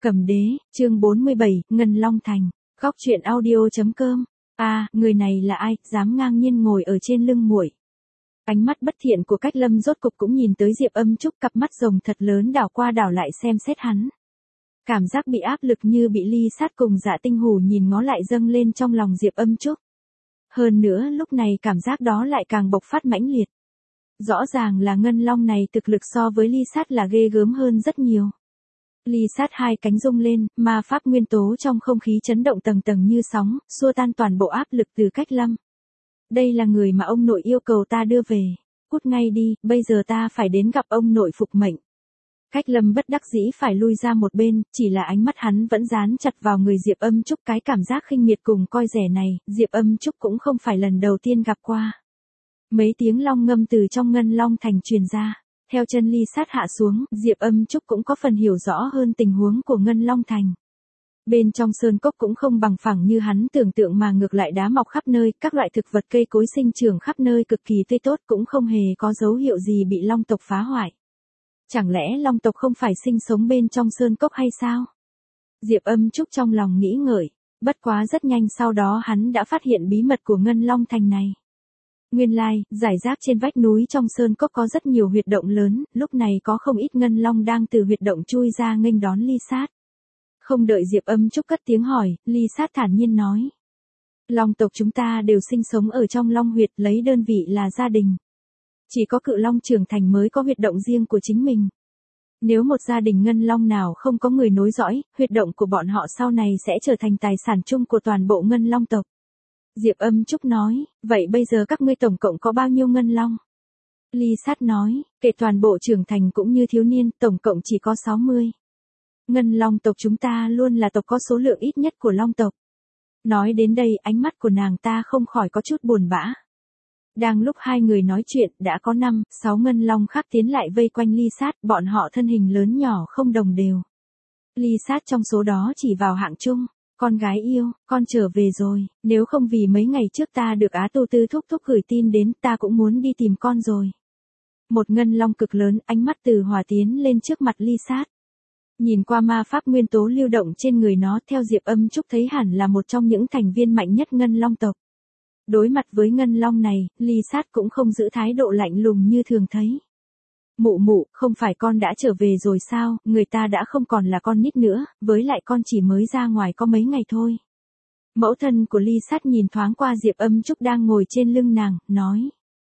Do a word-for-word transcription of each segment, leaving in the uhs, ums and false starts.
Cầm đế, chương bốn mươi bảy, Ngân Long Thành, góc truyện audio.com. A, người này là ai, dám ngang nhiên ngồi ở trên lưng muội. Ánh mắt bất thiện của Cách Lâm rốt cục cũng nhìn tới Diệp Âm Trúc, cặp mắt rồng thật lớn đảo qua đảo lại xem xét hắn. Cảm giác bị áp lực như bị ly sát cùng Dạ Tinh Hủ nhìn ngó lại dâng lên trong lòng Diệp Âm Trúc. Hơn nữa lúc này cảm giác đó lại càng bộc phát mãnh liệt. Rõ ràng là Ngân Long này thực lực so với ly sát là ghê gớm hơn rất nhiều. Ly sát hai cánh rung lên, ma pháp nguyên tố trong không khí chấn động tầng tầng như sóng, xua tan toàn bộ áp lực từ Cách Lâm. Đây là người mà ông nội yêu cầu ta đưa về. Cút ngay đi, bây giờ ta phải đến gặp ông nội phục mệnh. Cách Lâm bất đắc dĩ phải lui ra một bên, chỉ là ánh mắt hắn vẫn dán chặt vào người Diệp Âm Trúc, cái cảm giác khinh miệt cùng coi rẻ này, Diệp Âm Trúc cũng không phải lần đầu tiên gặp qua. Mấy tiếng long ngâm từ trong Ngân Long Thành truyền ra. Theo chân ly sát hạ xuống, Diệp Âm Trúc cũng có phần hiểu rõ hơn tình huống của Ngân Long Thành. Bên trong sơn cốc cũng không bằng phẳng như hắn tưởng tượng mà ngược lại đá mọc khắp nơi, các loại thực vật cây cối sinh trưởng khắp nơi cực kỳ tươi tốt, cũng không hề có dấu hiệu gì bị long tộc phá hoại. Chẳng lẽ long tộc không phải sinh sống bên trong sơn cốc hay sao? Diệp Âm Trúc trong lòng nghĩ ngợi, bất quá rất nhanh sau đó hắn đã phát hiện bí mật của Ngân Long Thành này. Nguyên lai, giải rác trên vách núi trong sơn cốc có rất nhiều huyệt động lớn, lúc này có không ít ngân long đang từ huyệt động chui ra nghênh đón ly sát. Không đợi Diệp Âm Trúc cất tiếng hỏi, ly sát thản nhiên nói. Long tộc chúng ta đều sinh sống ở trong long huyệt, lấy đơn vị là gia đình. Chỉ có cự long trưởng thành mới có huyệt động riêng của chính mình. Nếu một gia đình ngân long nào không có người nối dõi, huyệt động của bọn họ sau này sẽ trở thành tài sản chung của toàn bộ ngân long tộc. Diệp Âm Trúc nói, vậy bây giờ các ngươi tổng cộng có bao nhiêu ngân long? Ly sát nói, kể toàn bộ trưởng thành cũng như thiếu niên, tổng cộng chỉ có sáu mươi. Ngân long tộc chúng ta luôn là tộc có số lượng ít nhất của long tộc. Nói đến đây ánh mắt của nàng ta không khỏi có chút buồn bã. Đang lúc hai người nói chuyện, đã có năm, sáu ngân long khác tiến lại vây quanh ly sát, bọn họ thân hình lớn nhỏ không đồng đều. Ly sát trong số đó chỉ vào hạng trung. Con gái yêu, con trở về rồi, nếu không vì mấy ngày trước ta được Á Tô Tư thúc thúc gửi tin đến, ta cũng muốn đi tìm con rồi. Một ngân long cực lớn, ánh mắt từ hòa tiến lên trước mặt ly sát. Nhìn qua ma pháp nguyên tố lưu động trên người nó, theo Diệp Âm Trúc thấy hẳn là một trong những thành viên mạnh nhất ngân long tộc. Đối mặt với ngân long này, ly sát cũng không giữ thái độ lạnh lùng như thường thấy. Mụ mụ, không phải con đã trở về rồi sao, người ta đã không còn là con nít nữa, với lại con chỉ mới ra ngoài có mấy ngày thôi. Mẫu thân của ly sát nhìn thoáng qua Diệp Âm Trúc đang ngồi trên lưng nàng, nói.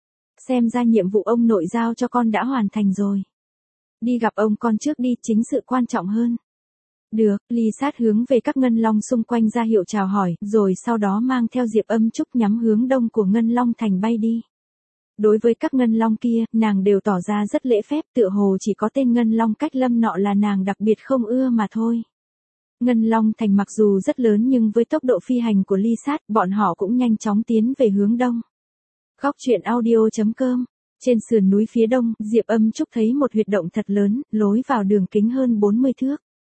Xem ra nhiệm vụ ông nội giao cho con đã hoàn thành rồi. Đi gặp ông con trước đi, chính sự quan trọng hơn. Được, ly sát hướng về các ngân long xung quanh ra hiệu chào hỏi, rồi sau đó mang theo Diệp Âm Trúc nhắm hướng đông của Ngân Long Thành bay đi. Đối với các ngân long kia, nàng đều tỏ ra rất lễ phép, tựa hồ chỉ có tên ngân long Cách Lâm nọ là nàng đặc biệt không ưa mà thôi. Ngân Long Thành mặc dù rất lớn nhưng với tốc độ phi hành của ly sát, bọn họ cũng nhanh chóng tiến về hướng đông. Góc truyện audio.com. Trên sườn núi phía đông, Diệp Âm Trúc thấy một huyệt động thật lớn, lối vào đường kính hơn bốn mươi thước.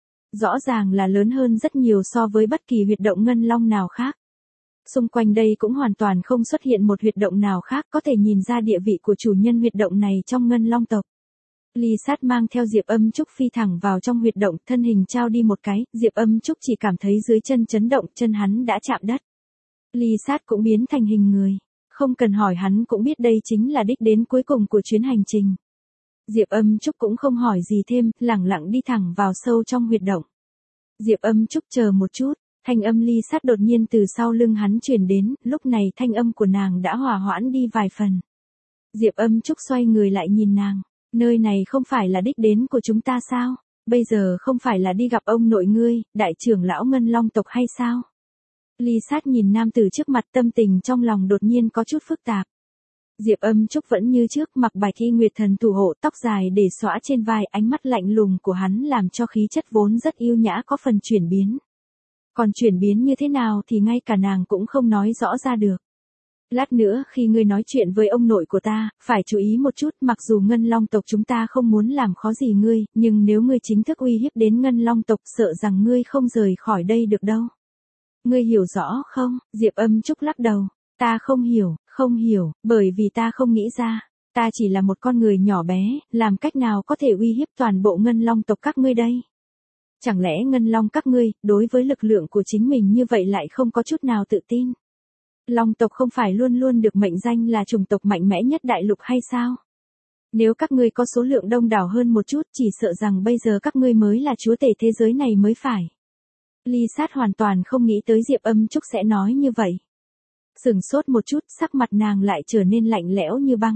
Rõ ràng là lớn hơn rất nhiều so với bất kỳ huyệt động ngân long nào khác. Xung quanh đây cũng hoàn toàn không xuất hiện một huyệt động nào khác, có thể nhìn ra địa vị của chủ nhân huyệt động này trong ngân long tộc. Ly sát mang theo Diệp Âm Trúc phi thẳng vào trong huyệt động, thân hình trao đi một cái, Diệp Âm Trúc chỉ cảm thấy dưới chân chấn động, chân hắn đã chạm đất. Ly sát cũng biến thành hình người, không cần hỏi hắn cũng biết đây chính là đích đến cuối cùng của chuyến hành trình. Diệp Âm Trúc cũng không hỏi gì thêm, lẳng lặng đi thẳng vào sâu trong huyệt động. Diệp Âm Trúc chờ một chút. Thanh âm ly sát đột nhiên từ sau lưng hắn truyền đến, lúc này thanh âm của nàng đã hòa hoãn đi vài phần. Diệp Âm Trúc xoay người lại nhìn nàng, nơi này không phải là đích đến của chúng ta sao, bây giờ không phải là đi gặp ông nội ngươi, đại trưởng lão Ngân Long tộc hay sao? Ly sát nhìn nam tử trước mặt, tâm tình trong lòng đột nhiên có chút phức tạp. Diệp Âm Trúc vẫn như trước, mặc bạch y nguyệt thần thủ hộ, tóc dài để xõa trên vai, ánh mắt lạnh lùng của hắn làm cho khí chất vốn rất yêu nhã có phần chuyển biến. Còn chuyển biến như thế nào thì ngay cả nàng cũng không nói rõ ra được. Lát nữa khi ngươi nói chuyện với ông nội của ta, phải chú ý một chút, mặc dù Ngân Long tộc chúng ta không muốn làm khó gì ngươi, nhưng nếu ngươi chính thức uy hiếp đến Ngân Long tộc, sợ rằng ngươi không rời khỏi đây được đâu. Ngươi hiểu rõ không? Diệp Âm Trúc lắc đầu. Ta không hiểu, không hiểu, bởi vì ta không nghĩ ra. Ta chỉ là một con người nhỏ bé, làm cách nào có thể uy hiếp toàn bộ Ngân Long tộc các ngươi đây? Chẳng lẽ Ngân Long các ngươi, đối với lực lượng của chính mình như vậy lại không có chút nào tự tin? Long tộc không phải luôn luôn được mệnh danh là chủng tộc mạnh mẽ nhất đại lục hay sao? Nếu các ngươi có số lượng đông đảo hơn một chút, chỉ sợ rằng bây giờ các ngươi mới là chúa tể thế giới này mới phải. Ly Sát hoàn toàn không nghĩ tới Diệp Âm Trúc sẽ nói như vậy. Sửng sốt một chút, sắc mặt nàng lại trở nên lạnh lẽo như băng.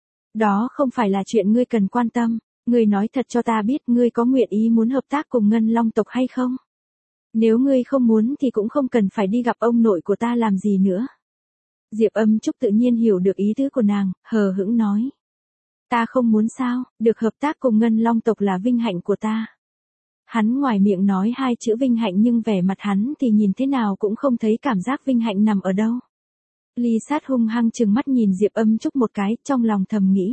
Đó không phải là chuyện ngươi cần quan tâm, ngươi nói thật cho ta biết ngươi có nguyện ý muốn hợp tác cùng Ngân Long tộc hay không? Nếu ngươi không muốn thì cũng không cần phải đi gặp ông nội của ta làm gì nữa. Diệp Âm Trúc tự nhiên hiểu được ý tứ của nàng, hờ hững nói. Ta không muốn sao, được hợp tác cùng Ngân Long tộc là vinh hạnh của ta. Hắn ngoài miệng nói hai chữ vinh hạnh nhưng vẻ mặt hắn thì nhìn thế nào cũng không thấy cảm giác vinh hạnh nằm ở đâu. Ly Sát hung hăng trừng mắt nhìn Diệp Âm Trúc một cái, trong lòng thầm nghĩ.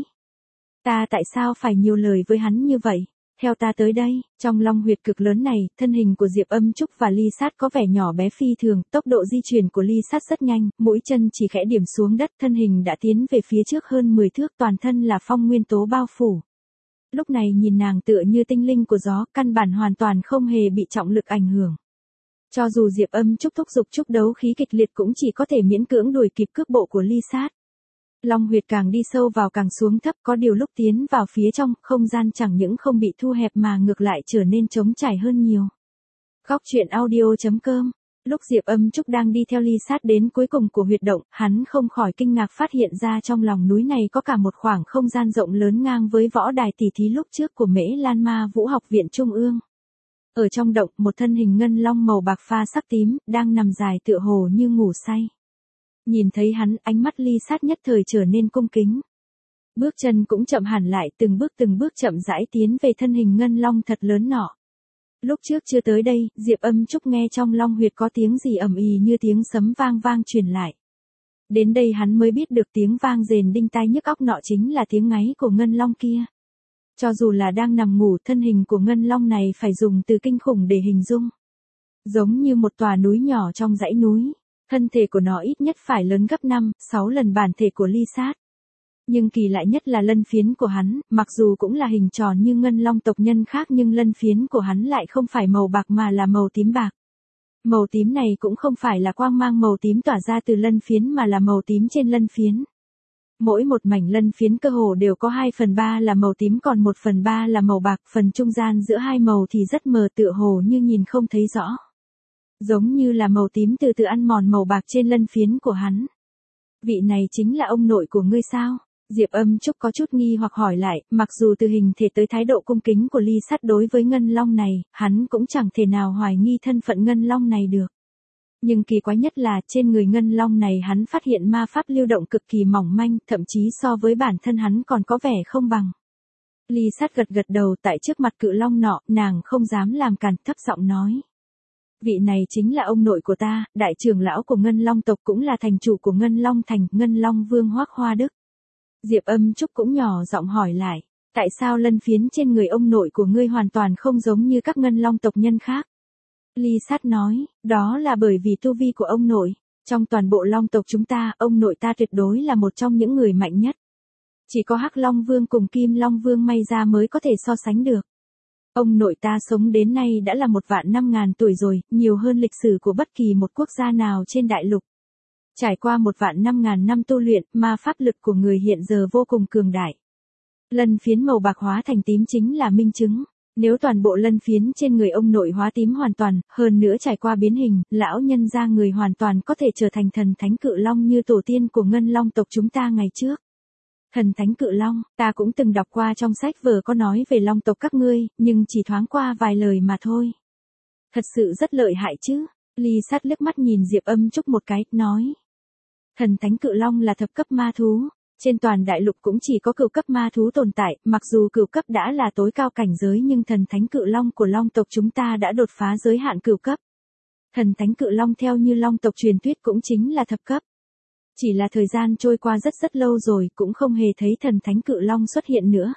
Ta tại sao phải nhiều lời với hắn như vậy? Theo ta tới đây, trong long huyệt cực lớn này, thân hình của Diệp Âm Trúc và Ly Sát có vẻ nhỏ bé phi thường, tốc độ di chuyển của Ly Sát rất nhanh, mũi chân chỉ khẽ điểm xuống đất, thân hình đã tiến về phía trước hơn mười thước, toàn thân là phong nguyên tố bao phủ. Lúc này nhìn nàng tựa như tinh linh của gió, căn bản hoàn toàn không hề bị trọng lực ảnh hưởng. Cho dù Diệp Âm Trúc thúc giục chúc đấu khí kịch liệt cũng chỉ có thể miễn cưỡng đuổi kịp cước bộ của Ly Sát. Long huyệt càng đi sâu vào càng xuống thấp, có điều lúc tiến vào phía trong, không gian chẳng những không bị thu hẹp mà ngược lại trở nên trống trải hơn nhiều. Góc truyện audio chấm com. Lúc Diệp Âm Trúc đang đi theo Ly Sát đến cuối cùng của huyệt động, hắn không khỏi kinh ngạc phát hiện ra trong lòng núi này có cả một khoảng không gian rộng lớn ngang với võ đài tỉ thí lúc trước của Mễ Lan Ma Vũ học viện Trung ương. Ở trong động, một thân hình ngân long màu bạc pha sắc tím, đang nằm dài tựa hồ như ngủ say. Nhìn thấy hắn, ánh mắt Ly Sát nhất thời trở nên cung kính. Bước chân cũng chậm hẳn lại, từng bước từng bước chậm rãi tiến về thân hình ngân long thật lớn nọ. Lúc trước chưa tới đây, Diệp Âm Trúc nghe trong long huyệt có tiếng gì ầm ì như tiếng sấm vang vang truyền lại. Đến đây hắn mới biết được tiếng vang rền đinh tai nhức óc nọ chính là tiếng ngáy của ngân long kia. Cho dù là đang nằm ngủ, thân hình của ngân long này phải dùng từ kinh khủng để hình dung. Giống như một tòa núi nhỏ trong dãy núi. Thân thể của nó ít nhất phải lớn gấp năm, sáu lần bản thể của Ly Sát. Nhưng kỳ lạ nhất là lân phiến của hắn, mặc dù cũng là hình tròn như ngân long tộc nhân khác nhưng lân phiến của hắn lại không phải màu bạc mà là màu tím bạc. Màu tím này cũng không phải là quang mang màu tím tỏa ra từ lân phiến mà là màu tím trên lân phiến. Mỗi một mảnh lân phiến cơ hồ đều có hai phần ba là màu tím còn một phần ba là màu bạc, phần trung gian giữa hai màu thì rất mờ tựa hồ như nhìn không thấy rõ. Giống như là màu tím từ từ ăn mòn màu bạc trên lân phiến của hắn. Vị này chính là ông nội của ngươi sao? Diệp Âm Trúc có chút nghi hoặc hỏi lại, mặc dù từ hình thể tới thái độ cung kính của Ly Sát đối với ngân long này, hắn cũng chẳng thể nào hoài nghi thân phận ngân long này được. Nhưng kỳ quái nhất là trên người ngân long này hắn phát hiện ma pháp lưu động cực kỳ mỏng manh, thậm chí so với bản thân hắn còn có vẻ không bằng. Ly Sát gật gật đầu tại trước mặt cự long nọ, nàng không dám làm cản, thấp giọng nói. Vị này chính là ông nội của ta, đại trưởng lão của Ngân Long tộc cũng là thành chủ của Ngân Long thành, Ngân Long Vương Hoắc Hoa Đức. Diệp Âm Trúc cũng nhỏ giọng hỏi lại, tại sao lân phiến trên người ông nội của ngươi hoàn toàn không giống như các Ngân Long tộc nhân khác? Ly Sát nói, đó là bởi vì tu vi của ông nội. Trong toàn bộ Long tộc chúng ta, ông nội ta tuyệt đối là một trong những người mạnh nhất. Chỉ có Hắc Long Vương cùng Kim Long Vương may ra mới có thể so sánh được. Ông nội ta sống đến nay đã là một vạn năm ngàn tuổi rồi, nhiều hơn lịch sử của bất kỳ một quốc gia nào trên đại lục. Trải qua một vạn năm ngàn năm tu luyện, ma pháp lực của người hiện giờ vô cùng cường đại. Lân phiến màu bạc hóa thành tím chính là minh chứng. Nếu toàn bộ lân phiến trên người ông nội hóa tím hoàn toàn, hơn nữa trải qua biến hình, lão nhân gia người hoàn toàn có thể trở thành thần thánh cự long như tổ tiên của Ngân Long tộc chúng ta ngày trước. Thần thánh cự long, ta cũng từng đọc qua trong sách vở có nói về long tộc các ngươi, nhưng chỉ thoáng qua vài lời mà thôi. Thật sự rất lợi hại chứ. Ly Sát liếc mắt nhìn Diệp Âm Trúc một cái, nói. Thần thánh cự long là thập cấp ma thú. Trên toàn đại lục cũng chỉ có cửu cấp ma thú tồn tại, mặc dù cửu cấp đã là tối cao cảnh giới nhưng thần thánh cự long của long tộc chúng ta đã đột phá giới hạn cửu cấp. Thần thánh cự long theo như long tộc truyền thuyết cũng chính là thập cấp. Chỉ là thời gian trôi qua rất rất lâu rồi cũng không hề thấy thần thánh cự long xuất hiện nữa.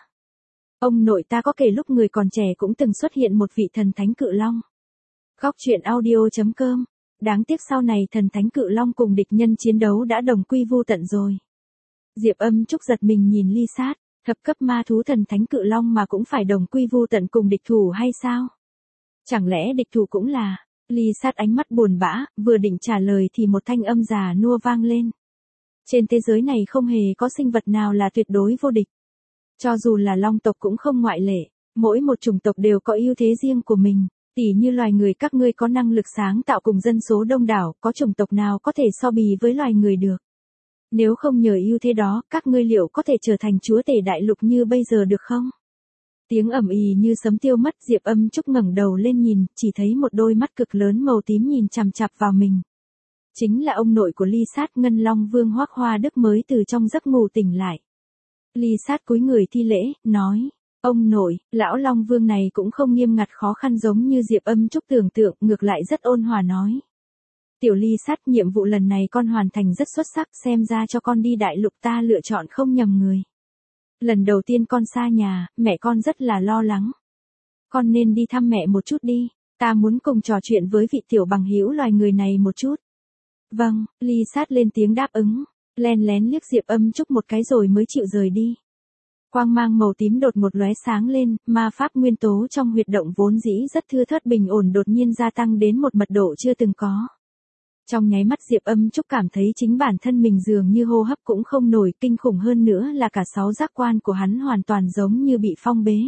Ông nội ta có kể lúc người còn trẻ cũng từng xuất hiện một vị thần thánh cự long. Góc truyện audio chấm com. Đáng tiếc sau này thần thánh cự long cùng địch nhân chiến đấu đã đồng quy vu tận rồi. Diệp Âm Trúc giật mình nhìn Ly Sát, thập cấp ma thú thần thánh cự long mà cũng phải đồng quy vu tận cùng địch thủ hay sao? Chẳng lẽ địch thủ cũng là... Ly Sát ánh mắt buồn bã, vừa định trả lời thì một thanh âm già nua vang lên. Trên thế giới này không hề có sinh vật nào là tuyệt đối vô địch. Cho dù là long tộc cũng không ngoại lệ, mỗi một chủng tộc đều có ưu thế riêng của mình. Tỉ như loài người các ngươi có năng lực sáng tạo cùng dân số đông đảo, có chủng tộc nào có thể so bì với loài người được. Nếu không nhờ ưu thế đó, các ngươi liệu có thể trở thành chúa tể đại lục như bây giờ được không? Tiếng ầm ĩ như sấm tiêu mất, Diệp Âm Trúc ngẩng đầu lên nhìn, chỉ thấy một đôi mắt cực lớn màu tím nhìn chằm chằm vào mình. Chính là ông nội của Ly Sát, Ngân Long Vương Hoắc Hoa Đức mới từ trong giấc ngủ tỉnh lại. Ly Sát cúi người thi lễ, nói, ông nội, lão Long Vương này cũng không nghiêm ngặt khó khăn giống như Diệp Âm Trúc tưởng tượng, ngược lại rất ôn hòa nói. Tiểu Ly Sát, nhiệm vụ lần này con hoàn thành rất xuất sắc, xem ra cho con đi đại lục ta lựa chọn không nhầm người. Lần đầu tiên con xa nhà, mẹ con rất là lo lắng. Con nên đi thăm mẹ một chút đi, ta muốn cùng trò chuyện với vị tiểu bằng hữu loài người này một chút. Vâng, Ly Sát lên tiếng đáp ứng, len lén liếc Diệp Âm Trúc một cái rồi mới chịu rời đi. Quang mang màu tím đột ngột lóe sáng lên, ma pháp nguyên tố trong huyệt động vốn dĩ rất thưa thớt bình ổn đột nhiên gia tăng đến một mật độ chưa từng có. Trong nháy mắt Diệp Âm Trúc cảm thấy chính bản thân mình dường như hô hấp cũng không nổi, kinh khủng hơn nữa là cả sáu giác quan của hắn hoàn toàn giống như bị phong bế.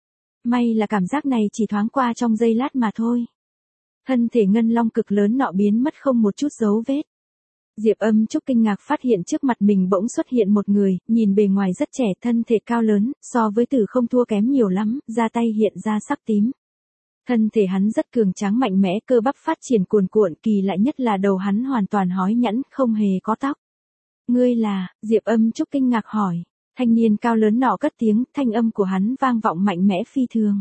May là cảm giác này chỉ thoáng qua trong giây lát mà thôi. Thân thể ngân long cực lớn nọ biến mất không một chút dấu vết. Diệp Âm Trúc kinh ngạc phát hiện trước mặt mình bỗng xuất hiện một người, nhìn bề ngoài rất trẻ, thân thể cao lớn, so với Tử không thua kém nhiều lắm, da tay hiện ra sắc tím. Thân thể hắn rất cường tráng mạnh mẽ, cơ bắp phát triển cuồn cuộn, kỳ lạ nhất là đầu hắn hoàn toàn hói nhẵn, không hề có tóc. Ngươi là, Diệp Âm Trúc kinh ngạc hỏi. Thanh niên cao lớn nọ cất tiếng, thanh âm của hắn vang vọng mạnh mẽ phi thường.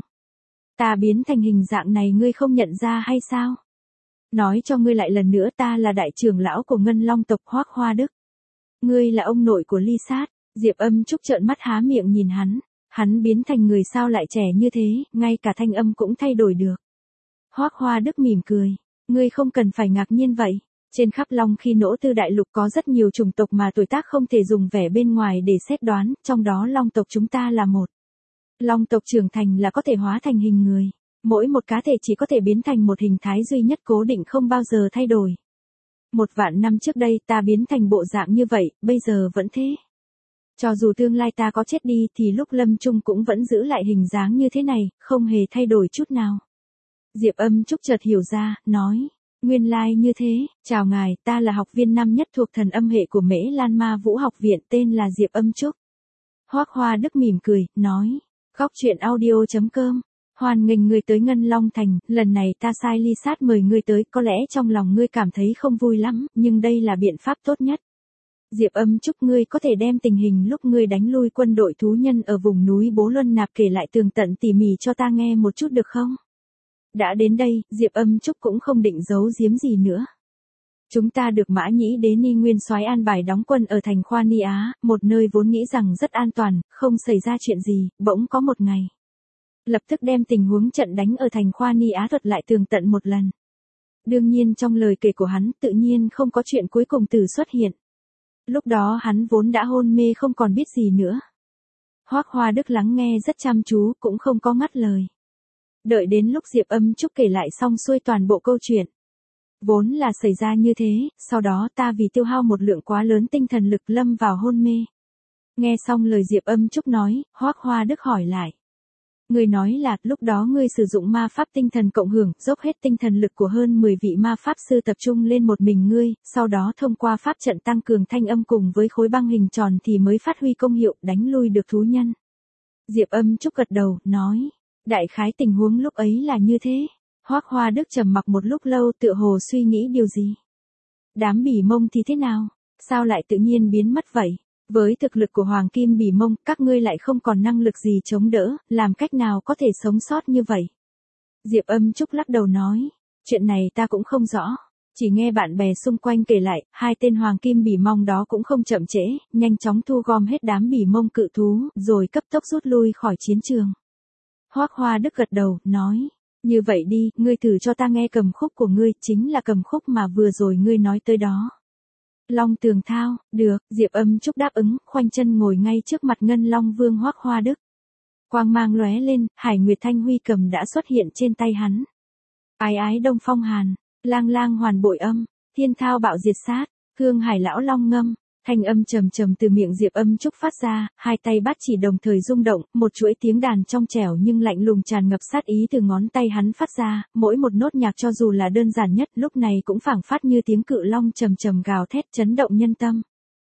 Ta biến thành hình dạng này ngươi không nhận ra hay sao? Nói cho ngươi lại lần nữa, ta là đại trưởng lão của Ngân Long tộc Hoắc Hoa Đức. Ngươi là ông nội của Ly Sát. Diệp Âm Trúc trợn mắt há miệng nhìn hắn. Hắn biến thành người sao lại trẻ như thế, ngay cả thanh âm cũng thay đổi được. Hoắc Hoa Đức mỉm cười. Ngươi không cần phải ngạc nhiên vậy. Trên khắp Long Khi Nỗ Tư đại lục có rất nhiều chủng tộc mà tuổi tác không thể dùng vẻ bên ngoài để xét đoán, trong đó Long tộc chúng ta là một. Long tộc trưởng thành là có thể hóa thành hình người. Mỗi một cá thể chỉ có thể biến thành một hình thái duy nhất cố định không bao giờ thay đổi. Một vạn năm trước đây ta biến thành bộ dạng như vậy, bây giờ vẫn thế. Cho dù tương lai ta có chết đi thì lúc lâm chung cũng vẫn giữ lại hình dáng như thế này, không hề thay đổi chút nào. Diệp Âm Trúc chợt hiểu ra, nói, nguyên lai như thế, chào ngài, ta là học viên năm nhất thuộc thần âm hệ của Mễ Lan Ma Vũ học viện, tên là Diệp Âm Trúc. Hoắc Hoa Đức mỉm cười, nói, góc truyện audio chấm com. Hoan nghênh ngươi tới Ngân Long Thành, lần này ta sai Ly Sát mời ngươi tới, có lẽ trong lòng ngươi cảm thấy không vui lắm, nhưng đây là biện pháp tốt nhất. Diệp Âm Trúc, ngươi có thể đem tình hình lúc ngươi đánh lui quân đội thú nhân ở vùng núi Bố Luân Nạp kể lại tường tận tỉ mỉ cho ta nghe một chút được không? Đã đến đây, Diệp Âm Trúc cũng không định giấu giếm gì nữa. Chúng ta được Mã Nhĩ Đế Ni Nguyên soái an bài đóng quân ở thành Khoa Ni Á, một nơi vốn nghĩ rằng rất an toàn, không xảy ra chuyện gì, bỗng có một ngày. Lập tức đem tình huống trận đánh ở thành Khoa Ni Á thuật lại tường tận một lần. Đương nhiên trong lời kể của hắn tự nhiên không có chuyện cuối cùng Tử xuất hiện. Lúc đó hắn vốn đã hôn mê không còn biết gì nữa. Hoắc Hoa Đức lắng nghe rất chăm chú, cũng không có ngắt lời. Đợi đến lúc Diệp Âm Trúc kể lại xong xuôi toàn bộ câu chuyện. Vốn là xảy ra như thế, sau đó ta vì tiêu hao một lượng quá lớn tinh thần lực lâm vào hôn mê. Nghe xong lời Diệp Âm Trúc nói, Hoắc Hoa Đức hỏi lại. Ngươi nói là, lúc đó ngươi sử dụng ma pháp tinh thần cộng hưởng, dốc hết tinh thần lực của hơn mười vị ma pháp sư tập trung lên một mình ngươi, sau đó thông qua pháp trận tăng cường thanh âm cùng với khối băng hình tròn thì mới phát huy công hiệu, đánh lui được thú nhân. Diệp Âm Trúc gật đầu, nói, đại khái tình huống lúc ấy là như thế. Hoắc Hoa Đức trầm mặc một lúc lâu, tựa hồ suy nghĩ điều gì. Đám Bỉ Mông thì thế nào? Sao lại tự nhiên biến mất vậy? Với thực lực của Hoàng Kim Bỉ Mông, các ngươi lại không còn năng lực gì chống đỡ, làm cách nào có thể sống sót như vậy? Diệp Âm Trúc lắc đầu nói, chuyện này ta cũng không rõ, chỉ nghe bạn bè xung quanh kể lại, hai tên Hoàng Kim Bỉ Mông đó cũng không chậm trễ, nhanh chóng thu gom hết đám Bỉ Mông cự thú, rồi cấp tốc rút lui khỏi chiến trường. Hoắc Hoa Đức gật đầu, nói, như vậy đi, ngươi thử cho ta nghe cầm khúc của ngươi, chính là cầm khúc mà vừa rồi ngươi nói tới đó. Long Tường Thao, được, Diệp Âm Trúc đáp ứng, khoanh chân ngồi ngay trước mặt Ngân Long Vương Hoắc Hoa Đức. Quang mang lóe lên, Hải Nguyệt Thanh Huy cầm đã xuất hiện trên tay hắn. Ái ái đông phong hàn, lang lang hoàn bội âm, thiên thao bạo diệt sát, hương hải lão long ngâm. Thanh âm trầm trầm từ miệng Diệp Âm Trúc phát ra, hai tay bát chỉ đồng thời rung động, một chuỗi tiếng đàn trong trẻo nhưng lạnh lùng tràn ngập sát ý từ ngón tay hắn phát ra, mỗi một nốt nhạc cho dù là đơn giản nhất lúc này cũng phảng phát như tiếng cự long trầm trầm gào thét chấn động nhân tâm.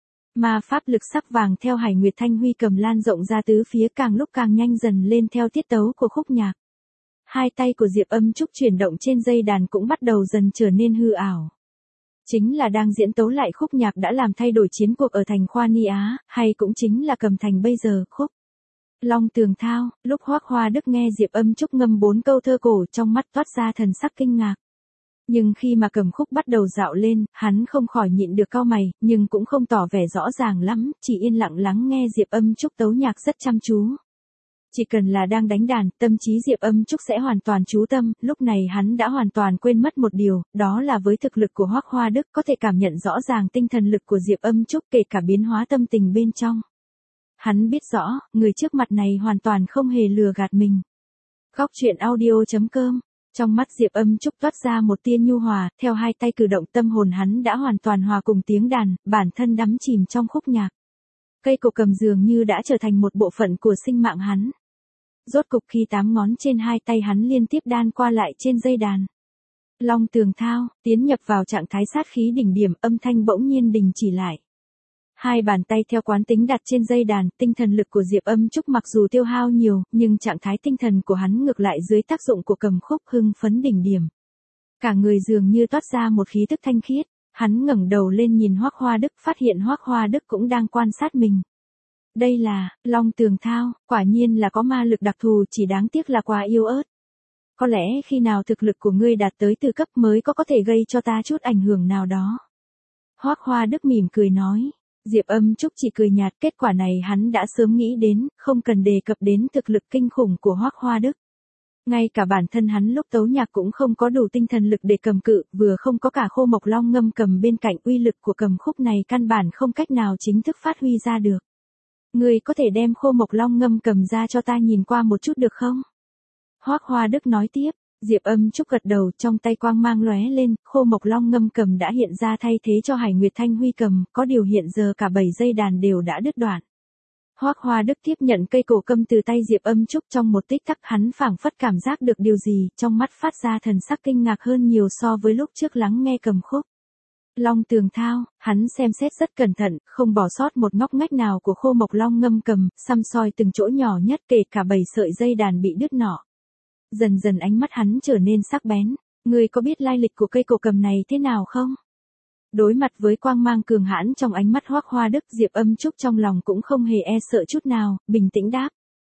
Mà pháp lực sắc vàng theo Hải Nguyệt Thanh Huy cầm lan rộng ra tứ phía càng lúc càng nhanh dần lên theo tiết tấu của khúc nhạc. Hai tay của Diệp Âm Trúc chuyển động trên dây đàn cũng bắt đầu dần trở nên hư ảo. Chính là đang diễn tấu lại khúc nhạc đã làm thay đổi chiến cuộc ở thành Khoa Ni Á, hay cũng chính là cầm thành bây giờ, khúc Long Tường Thao. Lúc Hoác Hoa Đức nghe Diệp Âm Trúc ngâm bốn câu thơ cổ trong mắt toát ra thần sắc kinh ngạc. Nhưng khi mà cầm khúc bắt đầu dạo lên, hắn không khỏi nhịn được cau mày, nhưng cũng không tỏ vẻ rõ ràng lắm, chỉ yên lặng lắng nghe Diệp Âm Trúc tấu nhạc rất chăm chú. Chỉ cần là đang đánh đàn, tâm trí Diệp Âm Trúc sẽ hoàn toàn chú tâm, lúc này hắn đã hoàn toàn quên mất một điều, đó là với thực lực của Hoác Hoa Đức có thể cảm nhận rõ ràng tinh thần lực của Diệp Âm Trúc kể cả biến hóa tâm tình bên trong. Hắn biết rõ, người trước mặt này hoàn toàn không hề lừa gạt mình. Góc truyện audio chấm com. Trong mắt Diệp Âm Trúc toát ra một tia nhu hòa, theo hai tay cử động tâm hồn hắn đã hoàn toàn hòa cùng tiếng đàn, bản thân đắm chìm trong khúc nhạc. Cây cổ cầm dường như đã trở thành một bộ phận của sinh mạng hắn. Rốt cục khi tám ngón trên hai tay hắn liên tiếp đan qua lại trên dây đàn. Long Tường Thao, tiến nhập vào trạng thái sát khí đỉnh điểm, âm thanh bỗng nhiên đình chỉ lại. Hai bàn tay theo quán tính đặt trên dây đàn, tinh thần lực của Diệp Âm Trúc mặc dù tiêu hao nhiều, nhưng trạng thái tinh thần của hắn ngược lại dưới tác dụng của cầm khúc hưng phấn đỉnh điểm. Cả người dường như toát ra một khí tức thanh khiết, hắn ngẩng đầu lên nhìn Hoác Hoa Đức, phát hiện Hoác Hoa Đức cũng đang quan sát mình. Đây là, Long Tường Thao, quả nhiên là có ma lực đặc thù, chỉ đáng tiếc là quá yếu ớt. Có lẽ khi nào thực lực của ngươi đạt tới từ cấp mới có có thể gây cho ta chút ảnh hưởng nào đó. Hoác Hoa Đức mỉm cười nói. Diệp Âm Trúc chỉ cười nhạt, kết quả này hắn đã sớm nghĩ đến, không cần đề cập đến thực lực kinh khủng của Hoác Hoa Đức. Ngay cả bản thân hắn lúc tấu nhạc cũng không có đủ tinh thần lực để cầm cự, vừa không có cả Khô Mộc Long ngâm cầm bên cạnh, uy lực của cầm khúc này căn bản không cách nào chính thức phát huy ra được. Ngươi có thể đem Khô Mộc Long ngâm cầm ra cho ta nhìn qua một chút được không? Hoác Hoa Đức nói tiếp. Diệp Âm Trúc gật đầu, trong tay quang mang lóe lên, Khô Mộc Long ngâm cầm đã hiện ra thay thế cho Hải Nguyệt Thanh Huy cầm, có điều hiện giờ cả bảy dây đàn đều đã đứt đoạn. Hoác Hoa Đức tiếp nhận cây cổ cầm từ tay Diệp Âm Trúc, trong một tích tắc hắn phảng phất cảm giác được điều gì, trong mắt phát ra thần sắc kinh ngạc hơn nhiều so với lúc trước lắng nghe cầm khúc. Long Tường Thao, hắn xem xét rất cẩn thận, không bỏ sót một ngóc ngách nào của Khô Mộc Long ngâm cầm, săm soi từng chỗ nhỏ nhất kể cả bảy sợi dây đàn bị đứt nọ. Dần dần ánh mắt hắn trở nên sắc bén, ngươi có biết lai lịch của cây cổ cầm này thế nào không? Đối mặt với quang mang cường hãn trong ánh mắt Hoác Hoa Đức, Diệp Âm Trúc trong lòng cũng không hề e sợ chút nào, bình tĩnh đáp.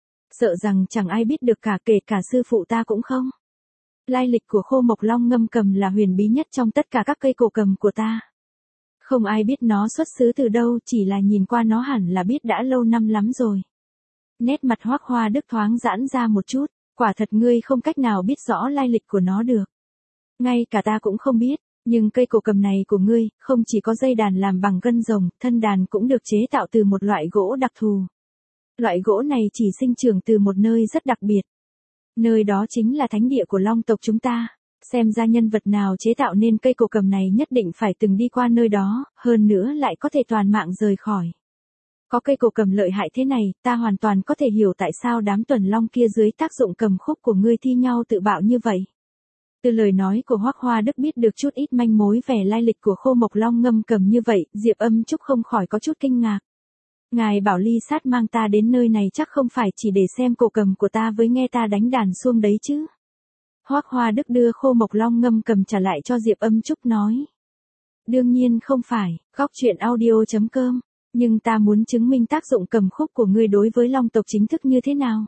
Sợ rằng chẳng ai biết được cả, kể cả sư phụ ta cũng không. Lai lịch của Khô Mộc Long ngâm cầm là huyền bí nhất trong tất cả các cây cổ cầm của ta. Không ai biết nó xuất xứ từ đâu, chỉ là nhìn qua nó hẳn là biết đã lâu năm lắm rồi. Nét mặt Hoác Hoa Đức thoáng giãn ra một chút. Quả thật ngươi không cách nào biết rõ lai lịch của nó được. Ngay cả ta cũng không biết, nhưng cây cổ cầm này của ngươi, không chỉ có dây đàn làm bằng gân rồng, thân đàn cũng được chế tạo từ một loại gỗ đặc thù. Loại gỗ này chỉ sinh trưởng từ một nơi rất đặc biệt. Nơi đó chính là thánh địa của Long tộc chúng ta. Xem ra nhân vật nào chế tạo nên cây cổ cầm này nhất định phải từng đi qua nơi đó, hơn nữa lại có thể toàn mạng rời khỏi. Có cây cổ cầm lợi hại thế này, ta hoàn toàn có thể hiểu tại sao đám tuần long kia dưới tác dụng cầm khúc của ngươi thi nhau tự bạo như vậy. Từ lời nói của Hoác Hoa Đức biết được chút ít manh mối về lai lịch của Khô Mộc Long ngâm cầm như vậy, Diệp Âm Trúc không khỏi có chút kinh ngạc. Ngài bảo Ly Sát mang ta đến nơi này chắc không phải chỉ để xem cổ cầm của ta với nghe ta đánh đàn xuông đấy chứ. Hoác Hoa Đức đưa Khô Mộc Long ngâm cầm trả lại cho Diệp Âm Trúc nói. Đương nhiên không phải, góc truyện audio chấm com. Nhưng ta muốn chứng minh tác dụng cầm khúc của ngươi đối với Long tộc chính thức như thế nào.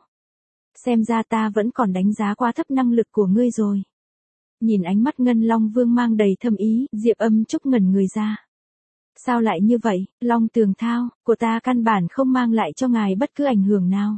Xem ra ta vẫn còn đánh giá quá thấp năng lực của ngươi rồi. Nhìn ánh mắt Ngân Long Vương mang đầy thâm ý, Diệp Âm Trúc ngẩn người ra. Sao lại như vậy, Long Tường Thao, của ta căn bản không mang lại cho ngài bất cứ ảnh hưởng nào.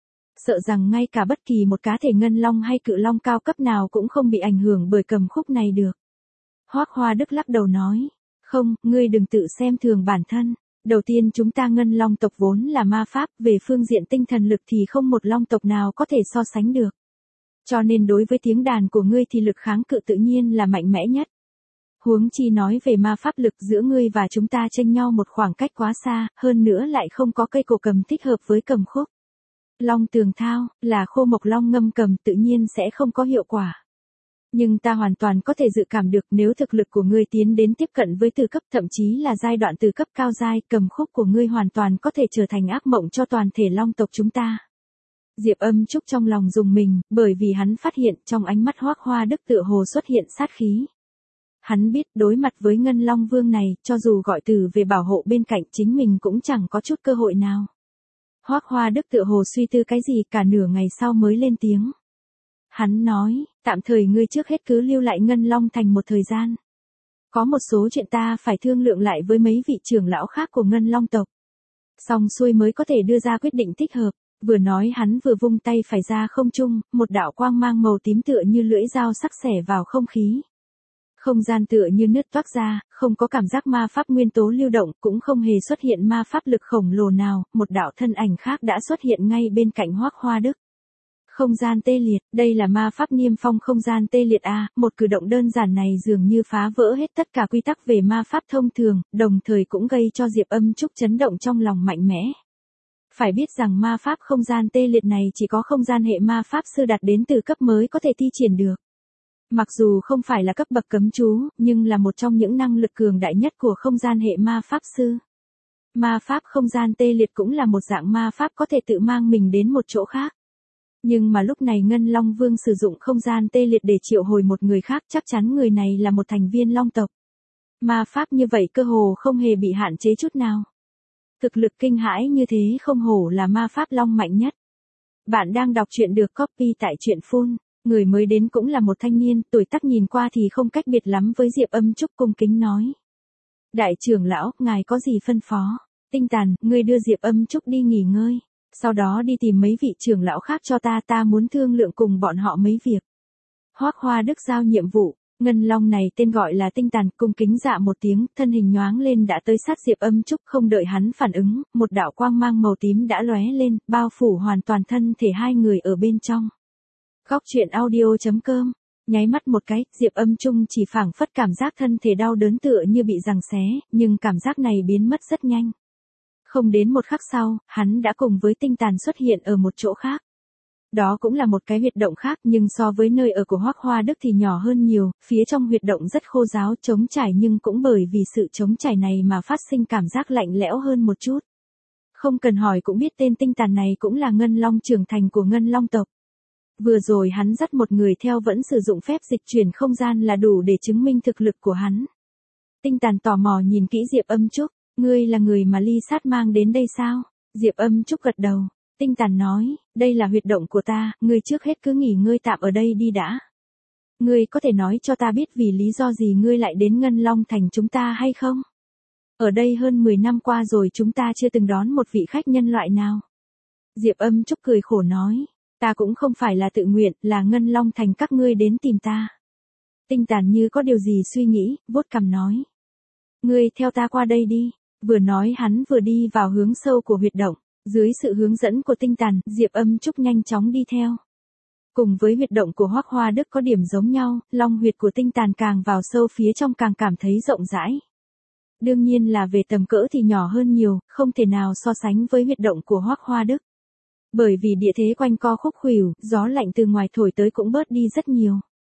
Sợ rằng ngay cả bất kỳ một cá thể Ngân Long hay Cự Long cao cấp nào cũng không bị ảnh hưởng bởi cầm khúc này được. Hoác Hoa Đức lắc đầu nói. Không, ngươi đừng tự xem thường bản thân. Đầu tiên chúng ta Ngân Long tộc vốn là ma pháp, về phương diện tinh thần lực thì không một long tộc nào có thể so sánh được. Cho nên đối với tiếng đàn của ngươi thì lực kháng cự tự nhiên là mạnh mẽ nhất. Huống chi nói về ma pháp lực giữa ngươi và chúng ta chênh nhau một khoảng cách quá xa, hơn nữa lại không có cây cổ cầm thích hợp với cầm khúc. Long tường thao, là khô mộc long ngâm cầm tự nhiên sẽ không có hiệu quả. Nhưng ta hoàn toàn có thể dự cảm được nếu thực lực của ngươi tiến đến tiếp cận với từ cấp thậm chí là giai đoạn từ cấp cao giai, cầm khúc của ngươi hoàn toàn có thể trở thành ác mộng cho toàn thể long tộc chúng ta. Diệp Âm Trúc trong lòng rùng mình, bởi vì hắn phát hiện trong ánh mắt Hoắc Hoa Đức tựa hồ xuất hiện sát khí. Hắn biết đối mặt với Ngân Long Vương này, cho dù gọi từ về bảo hộ bên cạnh chính mình cũng chẳng có chút cơ hội nào. Hoắc Hoa Đức tựa hồ suy tư cái gì cả nửa ngày sau mới lên tiếng. Hắn nói, tạm thời ngươi trước hết cứ lưu lại Ngân Long Thành một thời gian. Có một số chuyện ta phải thương lượng lại với mấy vị trưởng lão khác của Ngân Long tộc. Xong xuôi mới có thể đưa ra quyết định thích hợp. Vừa nói hắn vừa vung tay phải ra không trung, một đạo quang mang màu tím tựa như lưỡi dao sắc xẻ vào không khí. Không gian tựa như nứt toác ra, không có cảm giác ma pháp nguyên tố lưu động, cũng không hề xuất hiện ma pháp lực khổng lồ nào, một đạo thân ảnh khác đã xuất hiện ngay bên cạnh Hoắc Hoa Đức. Không gian tê liệt, đây là ma pháp niêm phong không gian tê liệt a, một cử động đơn giản này dường như phá vỡ hết tất cả quy tắc về ma pháp thông thường, đồng thời cũng gây cho Diệp Âm Trúc chấn động trong lòng mạnh mẽ. Phải biết rằng ma pháp không gian tê liệt này chỉ có không gian hệ ma pháp sư đạt đến từ cấp mới có thể thi triển được. Mặc dù không phải là cấp bậc cấm chú, nhưng là một trong những năng lực cường đại nhất của không gian hệ ma pháp sư. Ma pháp không gian tê liệt cũng là một dạng ma pháp có thể tự mang mình đến một chỗ khác. Nhưng mà lúc này Ngân Long Vương sử dụng không gian tê liệt để triệu hồi một người khác, chắc chắn người này là một thành viên Long tộc. Ma pháp như vậy cơ hồ không hề bị hạn chế chút nào. Thực lực kinh hãi như thế không hổ là ma pháp long mạnh nhất. Bạn đang đọc truyện được copy tại truyện phun. Người mới đến cũng là một thanh niên, tuổi tác nhìn qua thì không cách biệt lắm với Diệp Âm Trúc, cung kính nói. Đại trưởng lão, ngài có gì phân phó? Tinh Tàn, ngươi đưa Diệp Âm Trúc đi nghỉ ngơi. Sau đó đi tìm mấy vị trưởng lão khác cho ta, ta muốn thương lượng cùng bọn họ mấy việc. Hoắc Hoa Đức giao nhiệm vụ. Ngân Long này tên gọi là Tinh Tàn, cung kính dạ một tiếng, thân hình nhoáng lên đã tới sát Diệp Âm Trúc, không đợi hắn phản ứng, một đạo quang mang màu tím đã lóe lên, bao phủ hoàn toàn thân thể hai người ở bên trong. Góc truyện audio chấm com, nháy mắt một cái, Diệp Âm Trung chỉ phảng phất cảm giác thân thể đau đớn tựa như bị giằng xé, nhưng cảm giác này biến mất rất nhanh. Không đến một khắc sau, hắn đã cùng với Tinh Tàn xuất hiện ở một chỗ khác. Đó cũng là một cái huyệt động khác, nhưng so với nơi ở của Hoắc Hoa Đức thì nhỏ hơn nhiều, phía trong huyệt động rất khô ráo, trống trải, nhưng cũng bởi vì sự trống trải này mà phát sinh cảm giác lạnh lẽo hơn một chút. Không cần hỏi cũng biết tên Tinh Tàn này cũng là Ngân Long trưởng thành của Ngân Long tộc. Vừa rồi hắn dắt một người theo vẫn sử dụng phép dịch chuyển không gian là đủ để chứng minh thực lực của hắn. Tinh Tàn tò mò nhìn kỹ Diệp Âm Trúc, ngươi là người mà Ly Sát mang đến đây sao? Diệp Âm Trúc gật đầu. Tinh Tàn nói, đây là huyệt động của ta, ngươi trước hết cứ nghỉ ngơi tạm ở đây đi đã. Ngươi có thể nói cho ta biết vì lý do gì ngươi lại đến Ngân Long Thành chúng ta hay không? Ở đây hơn mười năm qua rồi chúng ta chưa từng đón một vị khách nhân loại nào. Diệp Âm Trúc cười khổ nói, ta cũng không phải là tự nguyện, là Ngân Long Thành các ngươi đến tìm ta. Tinh Tàn như có điều gì suy nghĩ, vuốt cằm nói. Ngươi theo ta qua đây đi. Vừa nói hắn vừa đi vào hướng sâu của huyệt động. Dưới sự hướng dẫn của Tinh Tàn, Diệp Âm Trúc nhanh chóng đi theo. Cùng với huyệt động của Hoắc Hoa Đức có điểm giống nhau, long huyệt của Tinh Tàn càng vào sâu phía trong càng cảm thấy rộng rãi. Đương nhiên là về tầm cỡ thì nhỏ hơn nhiều, không thể nào so sánh với huyệt động của Hoắc Hoa Đức. Bởi vì địa thế quanh co khúc khuỷu, gió lạnh từ ngoài thổi tới cũng bớt đi rất nhiều.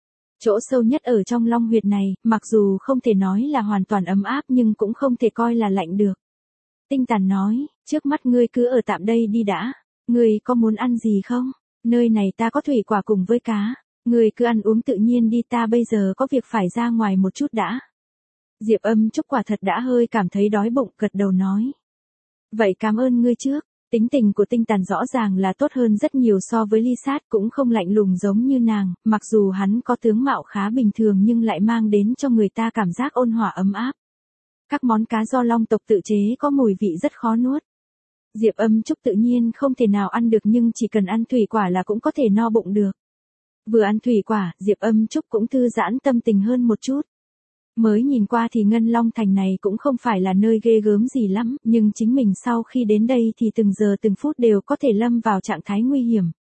Chỗ sâu nhất ở trong long huyệt này, mặc dù không thể nói là hoàn toàn ấm áp nhưng cũng không thể coi là lạnh được. Tinh Tàn nói, trước mắt ngươi cứ ở tạm đây đi đã. Ngươi có muốn ăn gì không? Nơi này ta có thủy quả cùng với cá. Ngươi cứ ăn uống tự nhiên đi, ta bây giờ có việc phải ra ngoài một chút đã. Diệp Âm Trúc quả thật đã hơi cảm thấy đói bụng, gật đầu nói. Vậy cảm ơn ngươi trước. Tính tình của Tinh Tàn rõ ràng là tốt hơn rất nhiều so với Ly Sát, cũng không lạnh lùng giống như nàng, mặc dù hắn có tướng mạo khá bình thường nhưng lại mang đến cho người ta cảm giác ôn hòa ấm áp. Các món cá do long tộc tự chế có mùi vị rất khó nuốt. Diệp Âm Trúc tự nhiên không thể nào ăn được nhưng chỉ cần ăn thủy quả là cũng có thể no bụng được. Vừa ăn thủy quả, Diệp Âm Trúc cũng thư giãn tâm tình hơn một chút. Mới nhìn qua thì Ngân Long Thành này cũng không phải là nơi ghê gớm gì lắm, nhưng chính mình sau khi đến đây thì từng giờ từng phút đều có thể lâm vào trạng thái nguy hiểm.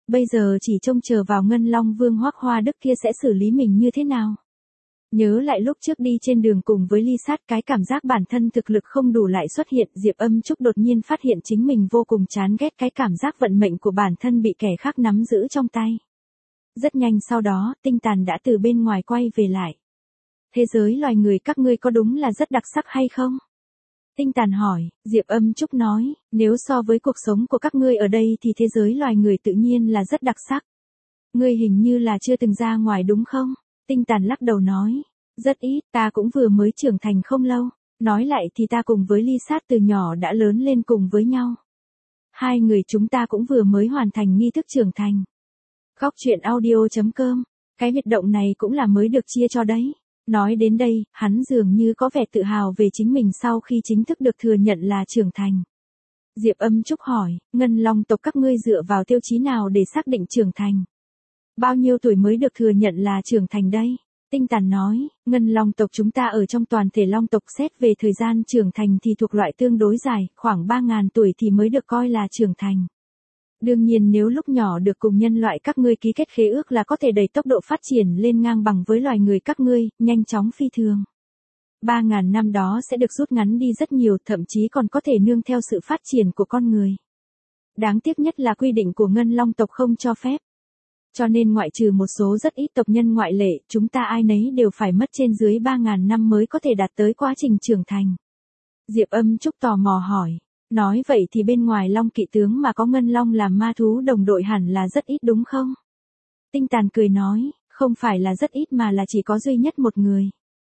Bây giờ chỉ trông chờ vào Ngân Long Vương Hoắc Hoa Đức kia sẽ xử lý mình như thế nào. Nhớ lại lúc trước đi trên đường cùng với Ly Sát, cái cảm giác bản thân thực lực không đủ lại xuất hiện, Diệp Âm Trúc đột nhiên phát hiện chính mình vô cùng chán ghét cái cảm giác vận mệnh của bản thân bị kẻ khác nắm giữ trong tay. Rất nhanh sau đó, Tinh Tàn đã từ bên ngoài quay về lại. Thế giới loài người các ngươi có đúng là rất đặc sắc hay không? Tinh Tàn hỏi, Diệp Âm Trúc nói, nếu so với cuộc sống của các ngươi ở đây thì thế giới loài người tự nhiên là rất đặc sắc. Ngươi hình như là chưa từng ra ngoài đúng không? Tinh Tàn lắc đầu nói, rất ít, ta cũng vừa mới trưởng thành không lâu. Nói lại thì ta cùng với Ly Sát từ nhỏ đã lớn lên cùng với nhau. Hai người chúng ta cũng vừa mới hoàn thành nghi thức trưởng thành. Góc truyện audio chấm com, cái huyệt động này cũng là mới được chia cho đấy. Nói đến đây, hắn dường như có vẻ tự hào về chính mình sau khi chính thức được thừa nhận là trưởng thành. Diệp Âm Trúc hỏi, Ngân Long tộc các ngươi dựa vào tiêu chí nào để xác định trưởng thành? Bao nhiêu tuổi mới được thừa nhận là trưởng thành đây? Tinh Tàn nói, Ngân Long tộc chúng ta ở trong toàn thể Long tộc xét về thời gian trưởng thành thì thuộc loại tương đối dài, khoảng ba nghìn tuổi thì mới được coi là trưởng thành. Đương nhiên nếu lúc nhỏ được cùng nhân loại các ngươi ký kết khế ước là có thể đẩy tốc độ phát triển lên ngang bằng với loài người các ngươi, nhanh chóng phi thường. ba nghìn năm đó sẽ được rút ngắn đi rất nhiều, thậm chí còn có thể nương theo sự phát triển của con người. Đáng tiếc nhất là quy định của Ngân Long tộc không cho phép. Cho nên ngoại trừ một số rất ít tộc nhân ngoại lệ, chúng ta ai nấy đều phải mất trên dưới ba nghìn năm mới có thể đạt tới quá trình trưởng thành. Diệp Âm Trúc tò mò hỏi, nói vậy thì bên ngoài Long Kỵ tướng mà có Ngân Long làm ma thú đồng đội hẳn là rất ít đúng không? Tinh Tàn cười nói, không phải là rất ít mà là chỉ có duy nhất một người.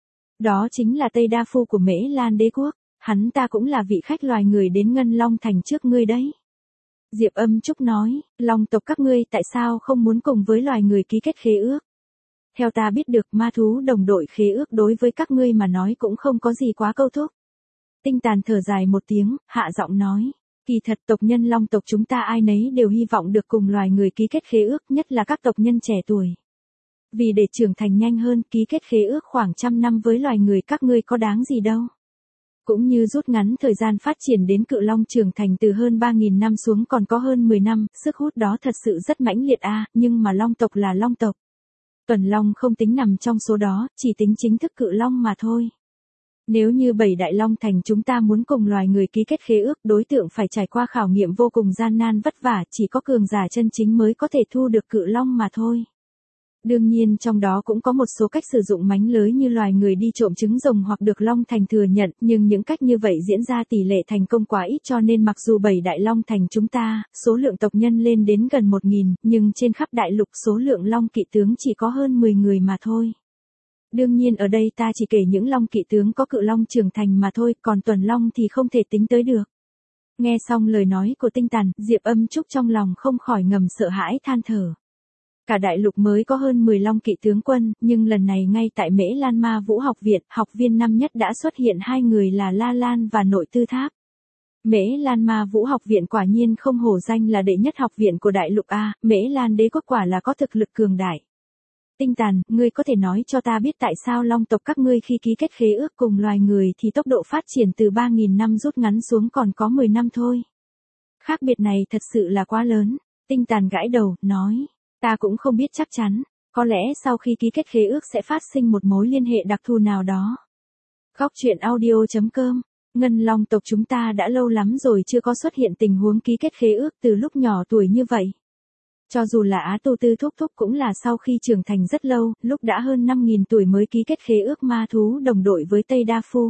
Đó chính là Tây Đa Phu của Mễ Lan Đế quốc, hắn ta cũng là vị khách loài người đến Ngân Long thành trước ngươi đấy. Diệp Âm Trúc nói, Long tộc các ngươi tại sao không muốn cùng với loài người ký kết khế ước? Theo ta biết được ma thú đồng đội khế ước đối với các ngươi mà nói cũng không có gì quá câu thúc. Tinh Tàn thở dài một tiếng, hạ giọng nói, kỳ thật tộc nhân Long tộc chúng ta ai nấy đều hy vọng được cùng loài người ký kết khế ước, nhất là các tộc nhân trẻ tuổi. Vì để trưởng thành nhanh hơn, ký kết khế ước khoảng trăm năm với loài người các ngươi có đáng gì đâu. Cũng như rút ngắn thời gian phát triển đến cự long trưởng thành từ hơn ba nghìn năm xuống còn có hơn mười năm, sức hút đó thật sự rất mãnh liệt a, à, nhưng mà Long tộc là Long tộc. Tuần Long không tính nằm trong số đó, chỉ tính chính thức cự long mà thôi. Nếu như bảy đại long thành chúng ta muốn cùng loài người ký kết khế ước, đối tượng phải trải qua khảo nghiệm vô cùng gian nan vất vả, chỉ có cường giả chân chính mới có thể thu được cự long mà thôi. Đương nhiên trong đó cũng có một số cách sử dụng mánh lới như loài người đi trộm trứng rồng hoặc được Long Thành thừa nhận, nhưng những cách như vậy diễn ra tỷ lệ thành công quá ít, cho nên mặc dù bảy đại Long Thành chúng ta, số lượng tộc nhân lên đến gần một nghìn, nhưng trên khắp đại lục số lượng Long Kỵ tướng chỉ có hơn mười người mà thôi. Đương nhiên ở đây ta chỉ kể những Long Kỵ tướng có cự long trưởng thành mà thôi, còn Tuần Long thì không thể tính tới được. Nghe xong lời nói của Tinh Tàn, Diệp Âm Trúc trong lòng không khỏi ngầm sợ hãi than thở. Cả đại lục mới có hơn mười Long Kỵ tướng quân, nhưng lần này ngay tại Mễ Lan Ma Vũ học viện, học viên năm nhất đã xuất hiện hai người là La Lan và Nội Tư Tháp. Mễ Lan Ma Vũ học viện quả nhiên không hổ danh là đệ nhất học viện của đại lục A, Mễ Lan đế quốc quả là có thực lực cường đại. Tinh Tàn, ngươi có thể nói cho ta biết tại sao Long tộc các ngươi khi ký kết khế ước cùng loài người thì tốc độ phát triển từ ba nghìn năm rút ngắn xuống còn có mười năm thôi. Khác biệt này thật sự là quá lớn. Tinh Tàn gãi đầu, nói. Ta cũng không biết chắc chắn, có lẽ sau khi ký kết khế ước sẽ phát sinh một mối liên hệ đặc thù nào đó. Góc truyện audio chấm com, Ngân Long tộc chúng ta đã lâu lắm rồi chưa có xuất hiện tình huống ký kết khế ước từ lúc nhỏ tuổi như vậy. Cho dù là Á Tu Tư Thúc Thúc cũng là sau khi trưởng thành rất lâu, lúc đã hơn năm nghìn tuổi mới ký kết khế ước ma thú đồng đội với Tây Đa Phu.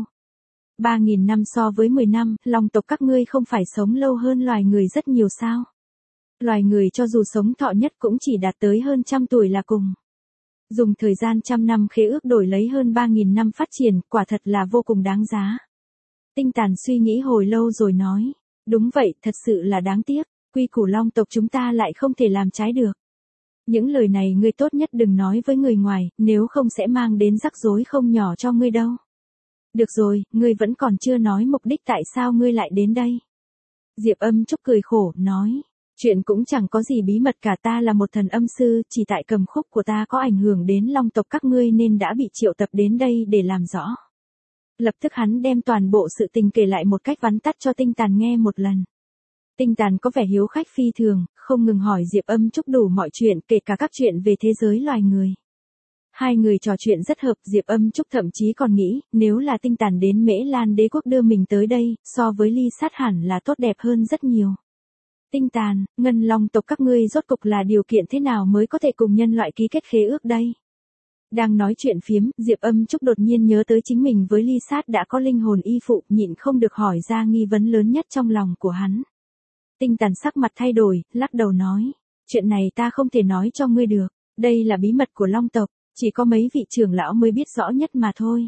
ba nghìn năm so với mười năm, Long tộc các ngươi không phải sống lâu hơn loài người rất nhiều sao? Loài người cho dù sống thọ nhất cũng chỉ đạt tới hơn trăm tuổi là cùng. Dùng thời gian trăm năm khế ước đổi lấy hơn ba nghìn năm phát triển, quả thật là vô cùng đáng giá. Tinh Tàn suy nghĩ hồi lâu rồi nói, đúng vậy, thật sự là đáng tiếc, quy củ Long tộc chúng ta lại không thể làm trái được. Những lời này ngươi tốt nhất đừng nói với người ngoài, nếu không sẽ mang đến rắc rối không nhỏ cho ngươi đâu. Được rồi, ngươi vẫn còn chưa nói mục đích tại sao ngươi lại đến đây. Diệp Âm Trúc cười khổ, nói. Chuyện cũng chẳng có gì bí mật cả, ta là một thần âm sư, chỉ tại cầm khúc của ta có ảnh hưởng đến Long tộc các ngươi nên đã bị triệu tập đến đây để làm rõ. Lập tức hắn đem toàn bộ sự tình kể lại một cách vắn tắt cho Tinh Tàn nghe một lần. Tinh Tàn có vẻ hiếu khách phi thường, không ngừng hỏi Diệp Âm Trúc đủ mọi chuyện, kể cả các chuyện về thế giới loài người. Hai người trò chuyện rất hợp, Diệp Âm Trúc thậm chí còn nghĩ, nếu là Tinh Tàn đến Mễ Lan Đế quốc đưa mình tới đây, so với Ly Sát hẳn là tốt đẹp hơn rất nhiều. Tinh Tàn, Ngân Long tộc các ngươi rốt cục là điều kiện thế nào mới có thể cùng nhân loại ký kết khế ước đây? Đang nói chuyện phiếm, Diệp Âm Trúc đột nhiên nhớ tới chính mình với Ly Sát đã có linh hồn y phụ, nhịn không được hỏi ra nghi vấn lớn nhất trong lòng của hắn. Tinh Tàn sắc mặt thay đổi, lắc đầu nói, chuyện này ta không thể nói cho ngươi được, đây là bí mật của Long tộc, chỉ có mấy vị trưởng lão mới biết rõ nhất mà thôi.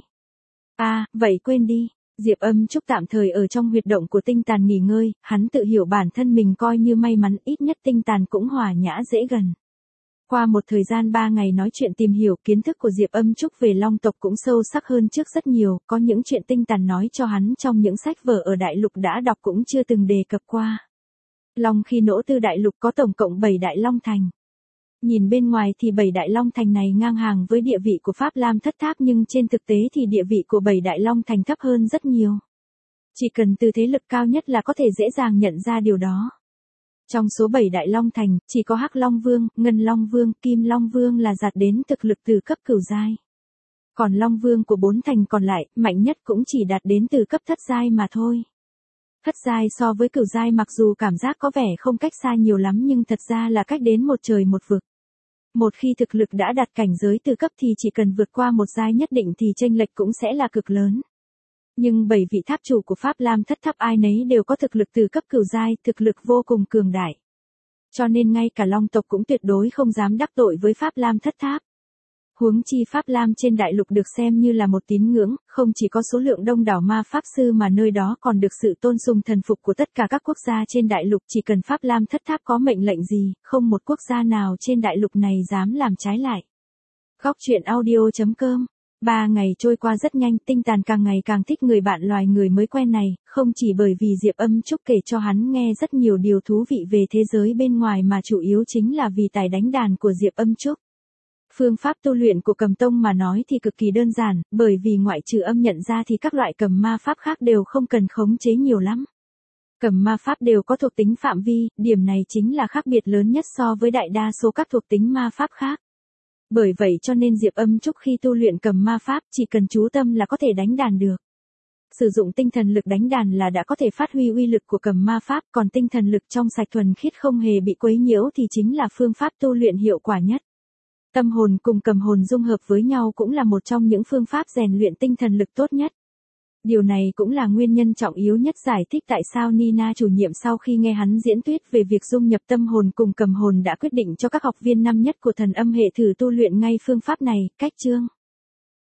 À, vậy quên đi. Diệp Âm Trúc tạm thời ở trong huyệt động của Tinh Tàn nghỉ ngơi, hắn tự hiểu bản thân mình coi như may mắn, ít nhất Tinh Tàn cũng hòa nhã dễ gần. Qua một thời gian ba ngày nói chuyện tìm hiểu, kiến thức của Diệp Âm Trúc về Long tộc cũng sâu sắc hơn trước rất nhiều, có những chuyện Tinh Tàn nói cho hắn trong những sách vở ở đại lục đã đọc cũng chưa từng đề cập qua. Long khi nỗ tư đại lục có tổng cộng bảy đại long thành. Nhìn bên ngoài thì bảy đại long thành này ngang hàng với địa vị của Pháp Lam Thất Tháp, nhưng trên thực tế thì địa vị của bảy đại long thành thấp hơn rất nhiều. Chỉ cần từ thế lực cao nhất là có thể dễ dàng nhận ra điều đó. Trong số bảy đại long thành, chỉ có Hắc Long Vương, Ngân Long Vương, Kim Long Vương là đạt đến thực lực từ cấp cửu giai. Còn Long Vương của bốn thành còn lại, mạnh nhất cũng chỉ đạt đến từ cấp thất giai mà thôi. Thất giai so với cửu giai mặc dù cảm giác có vẻ không cách xa nhiều lắm nhưng thật ra là cách đến một trời một vực. Một khi thực lực đã đạt cảnh giới từ cấp thì chỉ cần vượt qua một giai nhất định thì chênh lệch cũng sẽ là cực lớn. Nhưng bảy vị tháp chủ của Pháp Lam Thất Tháp ai nấy đều có thực lực từ cấp cửu giai, thực lực vô cùng cường đại. Cho nên ngay cả Long tộc cũng tuyệt đối không dám đắc tội với Pháp Lam Thất Tháp. Huống chi Pháp Lam trên đại lục được xem như là một tín ngưỡng, không chỉ có số lượng đông đảo ma pháp sư mà nơi đó còn được sự tôn sùng thần phục của tất cả các quốc gia trên đại lục, chỉ cần Pháp Lam Thất Tháp có mệnh lệnh gì, không một quốc gia nào trên đại lục này dám làm trái lại. Góc truyện audio chấm com. Ba ngày trôi qua rất nhanh, Tinh Tàn càng ngày càng thích người bạn loài người mới quen này, không chỉ bởi vì Diệp Âm Trúc kể cho hắn nghe rất nhiều điều thú vị về thế giới bên ngoài mà chủ yếu chính là vì tài đánh đàn của Diệp Âm Trúc. Phương pháp tu luyện của Cầm Tông mà nói thì cực kỳ đơn giản, bởi vì ngoại trừ âm nhận ra thì các loại cầm ma pháp khác đều không cần khống chế nhiều lắm. Cầm ma pháp đều có thuộc tính phạm vi, điểm này chính là khác biệt lớn nhất so với đại đa số các thuộc tính ma pháp khác. Bởi vậy cho nên Diệp Âm Trúc khi tu luyện cầm ma pháp chỉ cần chú tâm là có thể đánh đàn được. Sử dụng tinh thần lực đánh đàn là đã có thể phát huy uy lực của cầm ma pháp, còn tinh thần lực trong sạch thuần khiết không hề bị quấy nhiễu thì chính là phương pháp tu luyện hiệu quả nhất. Tâm hồn cùng cầm hồn dung hợp với nhau cũng là một trong những phương pháp rèn luyện tinh thần lực tốt nhất. Điều này cũng là nguyên nhân trọng yếu nhất giải thích tại sao Nina chủ nhiệm sau khi nghe hắn diễn thuyết về việc dung nhập tâm hồn cùng cầm hồn đã quyết định cho các học viên năm nhất của thần âm hệ thử tu luyện ngay phương pháp này. Cách chương